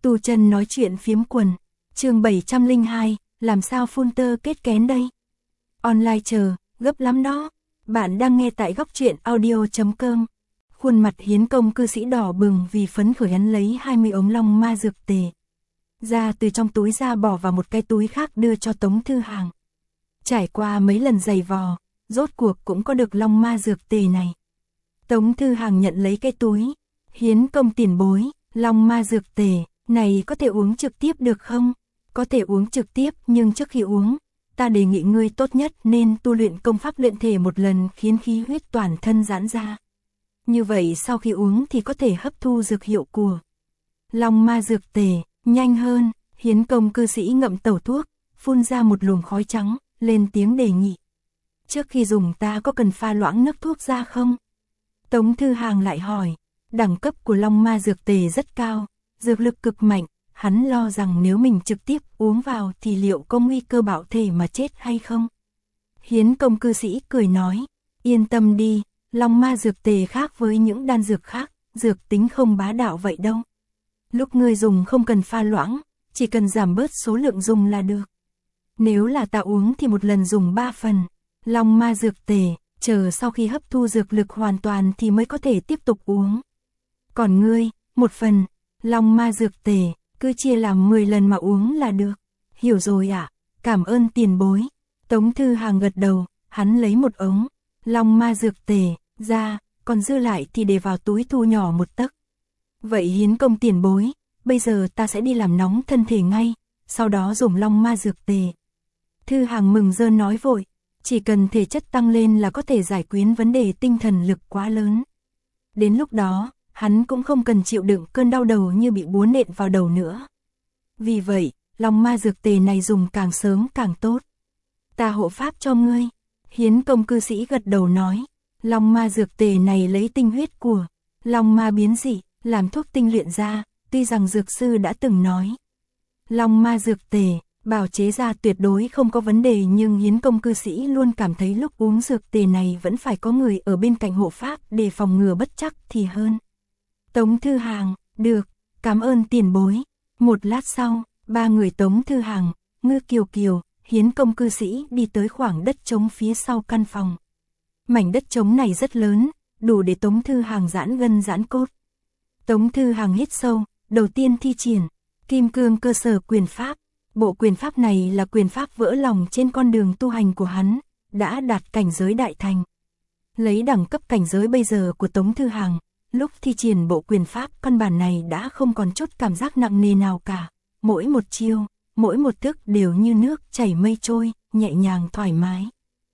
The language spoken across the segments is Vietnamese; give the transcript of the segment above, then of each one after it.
Tu chân nói chuyện phiếm quần, chương 702, làm sao phun tơ kết kén đây? Online chờ, gấp lắm đó. Bạn đang nghe tại góc truyện audio.com. Khuôn mặt Hiến Công cư sĩ đỏ bừng vì phấn khởi hắn lấy 20 ống long ma dược tề ra từ trong túi ra bỏ vào một cái túi khác đưa cho Tống Thư Hàng. Trải qua mấy lần giày vò, rốt cuộc cũng có được long ma dược tề này. Tống Thư Hàng nhận lấy cái túi. Hiến Công tiền bối, long ma dược tề này có thể uống trực tiếp được không? Có thể uống trực tiếp, nhưng trước khi uống, ta đề nghị ngươi tốt nhất nên tu luyện công pháp luyện thể một lần khiến khí huyết toàn thân giãn ra. Như vậy sau khi uống thì có thể hấp thu dược hiệu của long ma dược tề, nhanh hơn. Hiến Công cư sĩ ngậm tẩu thuốc, phun ra một luồng khói trắng, lên tiếng đề nghị. Trước khi dùng ta có cần pha loãng nước thuốc ra không? Tống Thư Hàng lại hỏi, đẳng cấp của long ma dược tề rất cao, dược lực cực mạnh, hắn lo rằng nếu mình trực tiếp uống vào thì liệu có nguy cơ bạo thể mà chết hay không? Hiến Công cư sĩ cười nói, yên tâm đi, long ma dược tề khác với những đan dược khác, dược tính không bá đạo vậy đâu. Lúc ngươi dùng không cần pha loãng, chỉ cần giảm bớt số lượng dùng là được. Nếu là ta uống thì một lần dùng 3 phần, long ma dược tề, chờ sau khi hấp thu dược lực hoàn toàn thì mới có thể tiếp tục uống. Còn ngươi, 1 phần, long ma dược tề, cứ chia làm 10 lần mà uống là được. Hiểu rồi ạ, cảm ơn tiền bối. Tống Thư Hàng gật đầu, hắn lấy một ống long ma dược tề ra, còn dư lại thì để vào túi thu nhỏ 1 tấc. Vậy Hiến Công tiền bối, bây giờ ta sẽ đi làm nóng thân thể ngay, sau đó dùng long ma dược tề. Thư Hàng mừng rơn nói vội, chỉ cần thể chất tăng lên là có thể giải quyết vấn đề tinh thần lực quá lớn. Đến lúc đó, hắn cũng không cần chịu đựng cơn đau đầu như bị búa nện vào đầu nữa. Vì vậy, long ma dược tề này dùng càng sớm càng tốt. Ta hộ pháp cho ngươi. Hiến Công cư sĩ gật đầu nói, long ma dược tề này lấy tinh huyết của long ma biến dị, làm thuốc tinh luyện ra, tuy rằng dược sư đã từng nói. Long ma dược tề, bào chế ra tuyệt đối không có vấn đề, nhưng Hiến Công cư sĩ luôn cảm thấy lúc uống dược tề này vẫn phải có người ở bên cạnh hộ pháp để phòng ngừa bất trắc thì hơn. Tống Thư Hàng, được, cảm ơn tiền bối. Một lát sau, 3 người Tống Thư Hàng, Ngư Kiều Kiều, Hiến Công cư sĩ đi tới khoảng đất trống phía sau căn phòng. Mảnh đất trống này rất lớn, đủ để Tống Thư Hàng giãn gân giãn cốt. Tống Thư Hàng hít sâu, đầu tiên thi triển Kim Cương cơ sở quyền pháp. Bộ quyền pháp này là quyền pháp vỡ lòng trên con đường tu hành của hắn, đã đạt cảnh giới đại thành. Lấy đẳng cấp cảnh giới bây giờ của Tống Thư Hàng, lúc thi triển bộ quyền pháp căn bản này đã không còn chút cảm giác nặng nề nào cả. Mỗi một chiêu, mỗi một thức đều như nước chảy mây trôi, nhẹ nhàng thoải mái.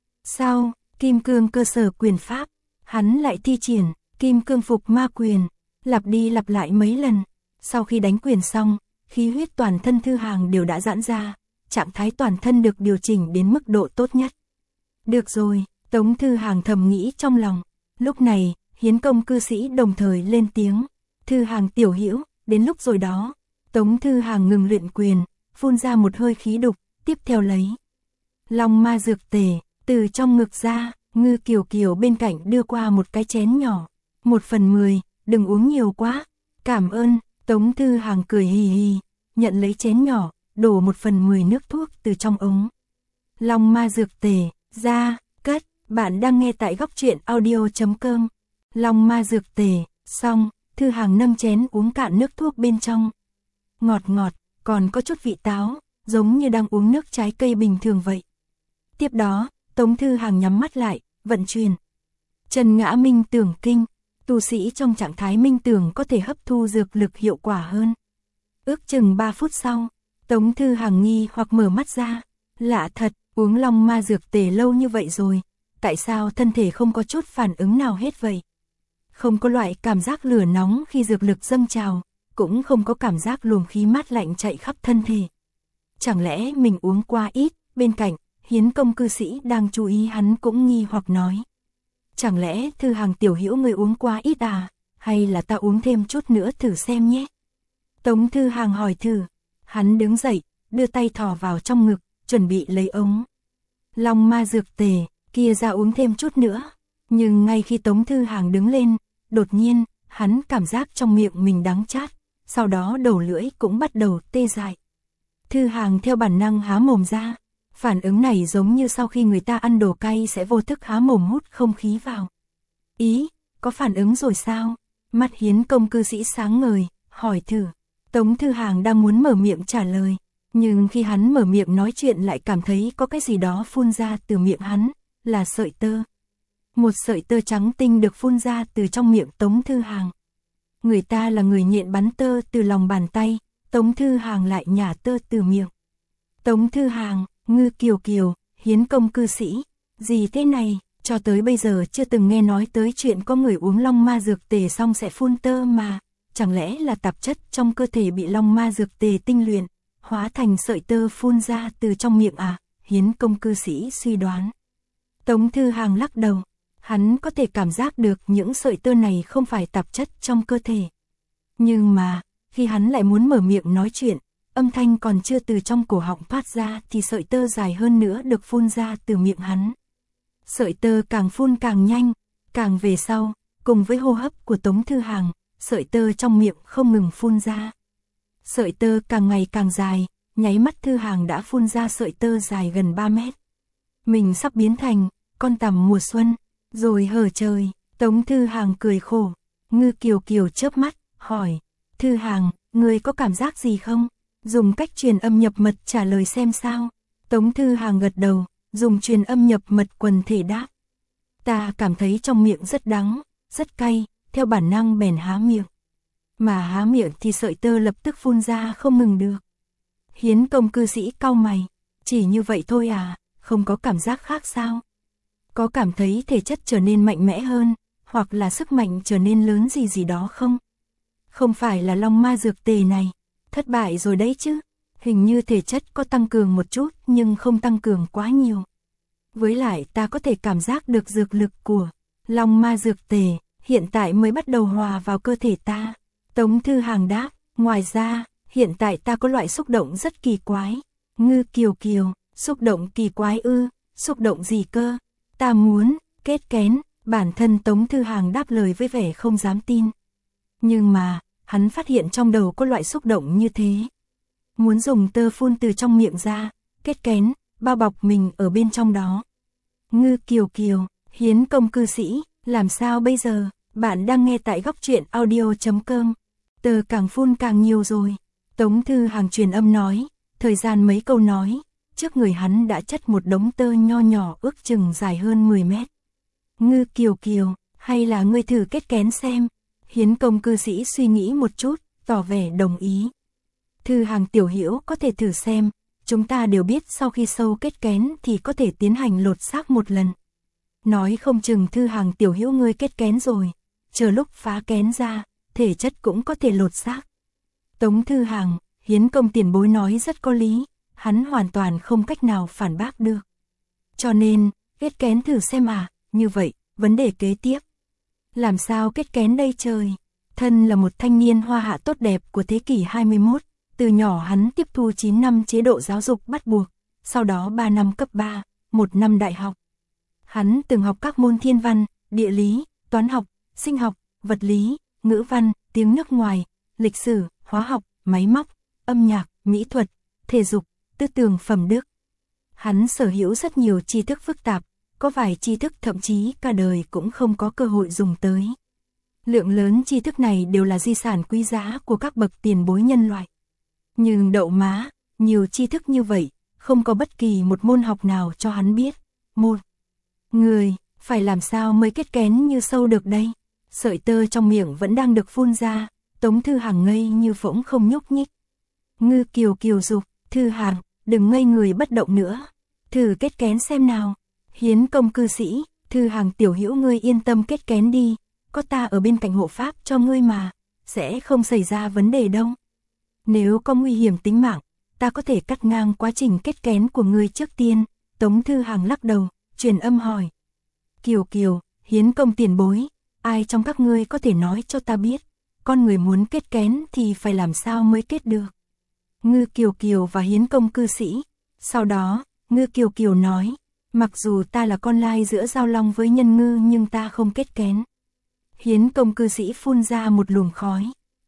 Sau Kim Cương cơ sở quyền pháp, hắn lại thi triển Kim Cương phục ma quyền, lặp đi lặp lại mấy lần. Sau khi đánh quyền xong, khí huyết toàn thân Thư Hàng đều đã giãn ra, trạng thái toàn thân được điều chỉnh đến mức độ tốt nhất. Được rồi, Tống Thư Hàng thầm nghĩ trong lòng. Lúc này, Hiến Công cư sĩ đồng thời lên tiếng, Thư Hàng tiểu hữu, đến lúc rồi đó. Tống Thư Hàng ngừng luyện quyền, phun ra một hơi khí đục, tiếp theo lấy long ma dược tề từ trong ngực ra. Ngư Kiều Kiều bên cạnh đưa qua một cái chén nhỏ, 1/10, đừng uống nhiều quá. Cảm ơn. Tống Thư Hàng cười hì hì, nhận lấy chén nhỏ, đổ 1/10 nước thuốc từ trong ống long ma dược tề ra, cất. Bạn đang nghe tại góc truyện audio.com. Long ma dược tề xong, Thư Hàng nâng chén uống cạn nước thuốc bên trong. Ngọt ngọt, còn có chút vị táo, giống như đang uống nước trái cây bình thường vậy. Tiếp đó, Tống Thư Hàng nhắm mắt lại, vận chuyển Trần Ngã Minh Tưởng Kinh. Tu sĩ trong trạng thái minh tưởng có thể hấp thu dược lực hiệu quả hơn. Ước chừng 3 phút sau, Tống Thư Hàng nghi hoặc mở mắt ra. Lạ thật, uống long ma dược tề lâu như vậy rồi, tại sao thân thể không có chút phản ứng nào hết vậy? Không có loại cảm giác lửa nóng khi dược lực dâng trào, cũng không có cảm giác luồng khí mát lạnh chạy khắp thân thể. Chẳng lẽ mình uống quá ít? Bên cạnh, Hiến Công cư sĩ đang chú ý hắn cũng nghi hoặc nói. Chẳng lẽ Thư Hàng tiểu hữu người uống quá ít à, hay là ta uống thêm chút nữa thử xem nhé? Tống Thư Hàng hỏi thử. Hắn đứng dậy, đưa tay thò vào trong ngực, chuẩn bị lấy ống long ma dược tề kia ra uống thêm chút nữa. Nhưng ngay khi Tống Thư Hàng đứng lên, đột nhiên, hắn cảm giác trong miệng mình đắng chát, sau đó đầu lưỡi cũng bắt đầu tê dại. Thư Hàng theo bản năng há mồm ra, phản ứng này giống như sau khi người ta ăn đồ cay sẽ vô thức há mồm hút không khí vào. Ý, có phản ứng rồi sao? Mắt Hiến Công cư sĩ sáng ngời, hỏi thử. Tống Thư Hàng đang muốn mở miệng trả lời, nhưng khi hắn mở miệng nói chuyện lại cảm thấy có cái gì đó phun ra từ miệng hắn, là sợi tơ. Một sợi tơ trắng tinh được phun ra từ trong miệng Tống Thư Hàng. Người ta là người nhện bắn tơ từ lòng bàn tay, Tống Thư Hàng lại nhả tơ từ miệng. Tống Thư Hàng, Ngư Kiều Kiều, Hiến Công cư sĩ, gì thế này, cho tới bây giờ chưa từng nghe nói tới chuyện có người uống long ma dược tề xong sẽ phun tơ mà, chẳng lẽ là tạp chất trong cơ thể bị long ma dược tề tinh luyện, hóa thành sợi tơ phun ra từ trong miệng à? Hiến Công cư sĩ suy đoán. Tống Thư Hàng lắc đầu, hắn có thể cảm giác được những sợi tơ này không phải tạp chất trong cơ thể. Nhưng mà, khi hắn lại muốn mở miệng nói chuyện, âm thanh còn chưa từ trong cổ họng phát ra thì sợi tơ dài hơn nữa được phun ra từ miệng hắn. Sợi tơ càng phun càng nhanh, càng về sau, cùng với hô hấp của Tống Thư Hàng, sợi tơ trong miệng không ngừng phun ra. Sợi tơ càng ngày càng dài, nháy mắt Thư Hàng đã phun ra sợi tơ dài gần 3 mét. Mình sắp biến thành con tằm mùa xuân, rồi hở trời. Tống Thư Hàng cười khổ. Ngư Kiều Kiều chớp mắt, hỏi, Thư Hàng, ngươi có cảm giác gì không? Dùng cách truyền âm nhập mật trả lời xem sao. Tống Thư Hàng gật đầu, dùng truyền âm nhập mật quần thể đáp. Ta cảm thấy trong miệng rất đắng, rất cay, theo bản năng bèn há miệng. Mà há miệng thì sợi tơ lập tức phun ra không ngừng được. Hiến Công cư sĩ cau mày, chỉ như vậy thôi à, không có cảm giác khác sao? Có cảm thấy thể chất trở nên mạnh mẽ hơn, hoặc là sức mạnh trở nên lớn gì gì đó không? Không phải là long ma dược tề này, thất bại rồi đấy chứ. Hình như thể chất có tăng cường một chút nhưng không tăng cường quá nhiều. Với lại ta có thể cảm giác được dược lực của long ma dược tề, hiện tại mới bắt đầu hòa vào cơ thể ta. Tống Thư Hàng đáp, ngoài ra, hiện tại ta có loại xúc động rất kỳ quái. Ngư Kiều Kiều, xúc động kỳ quái ư, xúc động gì cơ? Ta muốn kết kén, bản thân Tống Thư Hàng đáp lời với vẻ không dám tin. Nhưng mà, hắn phát hiện trong đầu có loại xúc động như thế. Muốn dùng tơ phun từ trong miệng ra, kết kén, bao bọc mình ở bên trong đó. Ngư Kiều Kiều, Hiến Công cư sĩ, làm sao bây giờ? Bạn đang nghe tại Góc Truyện Audio.com. Tơ càng phun càng nhiều rồi. Tống Thư Hàng truyền âm nói, thời gian mấy câu nói, trước người hắn đã chất một đống tơ nho nhỏ ước chừng dài hơn 10 mét. Ngư Kiều Kiều, hay là ngươi thử kết kén xem? Hiến Công cư sĩ suy nghĩ một chút, tỏ vẻ đồng ý. Thư Hàng tiểu hữu có thể thử xem, chúng ta đều biết sau khi sâu kết kén thì có thể tiến hành lột xác một lần. Nói không chừng Thư Hàng tiểu hữu ngươi kết kén rồi, chờ lúc phá kén ra, thể chất cũng có thể lột xác. Tống Thư Hàng, Hiến Công tiền bối nói rất có lý, hắn hoàn toàn không cách nào phản bác được. Cho nên, kết kén thử xem à, như vậy, vấn đề kế tiếp. Làm sao kết kén đây trời? Thân là một thanh niên hoa hạ tốt đẹp của thế kỷ 21, từ nhỏ hắn tiếp thu 9 năm chế độ giáo dục bắt buộc, sau đó 3 năm cấp 3, 1 năm đại học. Hắn từng học các môn thiên văn, địa lý, toán học, sinh học, vật lý, ngữ văn, tiếng nước ngoài, lịch sử, hóa học, máy móc, âm nhạc, mỹ thuật, thể dục, tư tưởng phẩm đức. Hắn sở hữu rất nhiều tri thức phức tạp, có vài tri thức thậm chí cả đời cũng không có cơ hội dùng tới. Lượng lớn tri thức này đều là di sản quý giá của các bậc tiền bối nhân loại. Nhưng đậu má, nhiều tri thức như vậy, không có bất kỳ một môn học nào cho hắn biết. Một người, phải làm sao mới kết kén như sâu được đây? Sợi tơ trong miệng vẫn đang được phun ra, Tống Thư Hàng ngây như phỗng không nhúc nhích. Ngư Kiều Kiều dục, Thư Hàng, đừng ngây người bất động nữa. Thử kết kén xem nào. Hiến Công cư sĩ, Thư Hàng tiểu hữu ngươi yên tâm kết kén đi, có ta ở bên cạnh hộ pháp cho ngươi mà, sẽ không xảy ra vấn đề đâu. Nếu có nguy hiểm tính mạng, ta có thể cắt ngang quá trình kết kén của ngươi trước tiên. Tống Thư Hàng lắc đầu, truyền âm hỏi. Kiều Kiều, Hiến Công tiền bối, ai trong các ngươi có thể nói cho ta biết, con người muốn kết kén thì phải làm sao mới kết được? Ngư Kiều Kiều và Hiến Công cư sĩ. Sau đó, Ngư Kiều Kiều nói, mặc dù ta là con lai giữa giao long với nhân ngư nhưng ta không kết kén. Hiến Công cư sĩ phun ra một luồng khói.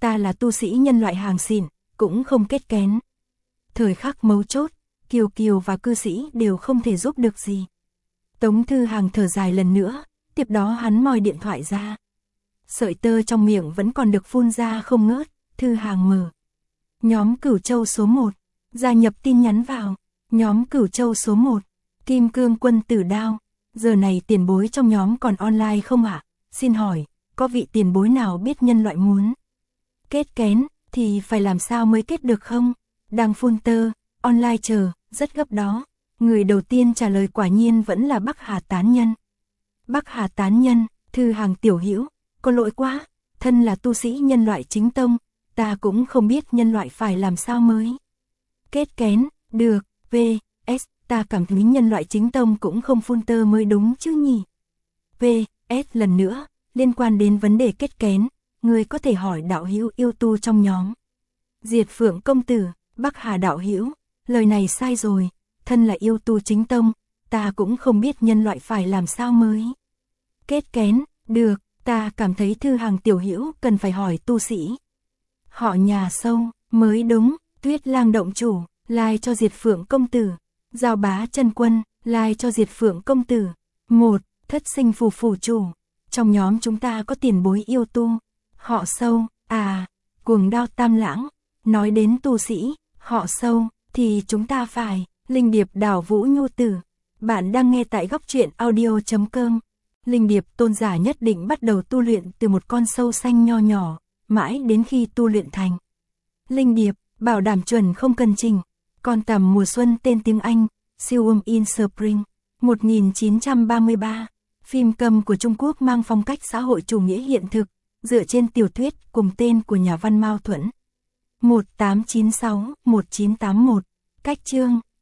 ta là tu sĩ nhân loại hàng xịn, cũng không kết kén. Thời khắc mấu chốt, Kiều Kiều và cư sĩ đều không thể giúp được gì. Tống Thư Hàng thở dài lần nữa, tiếp đó hắn moi điện thoại ra. Sợi tơ trong miệng vẫn còn được phun ra không ngớt, Thư Hàng mở. Nhóm Cửu Châu số 1, gia nhập tin nhắn vào. Nhóm Cửu Châu số 1, Kim Cương Quân Tử Đao. Giờ này tiền bối trong nhóm còn online không ạ? Xin hỏi, có vị tiền bối nào biết nhân loại muốn kết kén thì phải làm sao mới kết được không? Đang phun tơ, online chờ, rất gấp đó. Người đầu tiên trả lời quả nhiên vẫn là Bắc Hà Tán Nhân. Bắc Hà Tán Nhân, Thư Hàng tiểu hữu, có lỗi quá, thân là tu sĩ nhân loại chính tông, ta cũng không biết nhân loại phải làm sao mới kết kén, được, V.S. ta cảm thấy nhân loại chính tông cũng không phun tơ mới đúng chứ nhỉ. V.S. lần nữa, liên quan đến vấn đề kết kén, người có thể hỏi đạo hữu yêu tu trong nhóm. Diệt Phượng công tử, Bắc Hà đạo hữu, lời này sai rồi, thân là yêu tu chính tông, ta cũng không biết nhân loại phải làm sao mới kết kén, được, ta cảm thấy Thư Hàng tiểu hữu cần phải hỏi tu sĩ. Họ nhà sâu, mới đúng, Tuyết Lang động chủ, like cho Diệt Phượng công tử, Giao Bá chân quân, like cho Diệt Phượng công tử. 1. Thất sinh phù phủ chủ, trong nhóm chúng ta có tiền bối yêu tu. Họ sâu, à, Cuồng Đao Tam Lãng, nói đến tu sĩ, họ sâu, thì chúng ta phải, Linh Điệp Đảo Vũ Nhu Tử. Bạn đang nghe tại góc truyện audio.com. Linh Điệp tôn giả nhất định bắt đầu tu luyện từ một con sâu xanh nho nhỏ, mãi đến khi tu luyện thành Linh Điệp, bảo đảm chuẩn không cần chỉnh. Con tằm mùa xuân tên tiếng Anh, Silum in Spring, 1933. Phim cầm của Trung Quốc mang phong cách xã hội chủ nghĩa hiện thực, dựa trên tiểu thuyết cùng tên của nhà văn Mao Thuẫn. 1896-1981. Cách chương,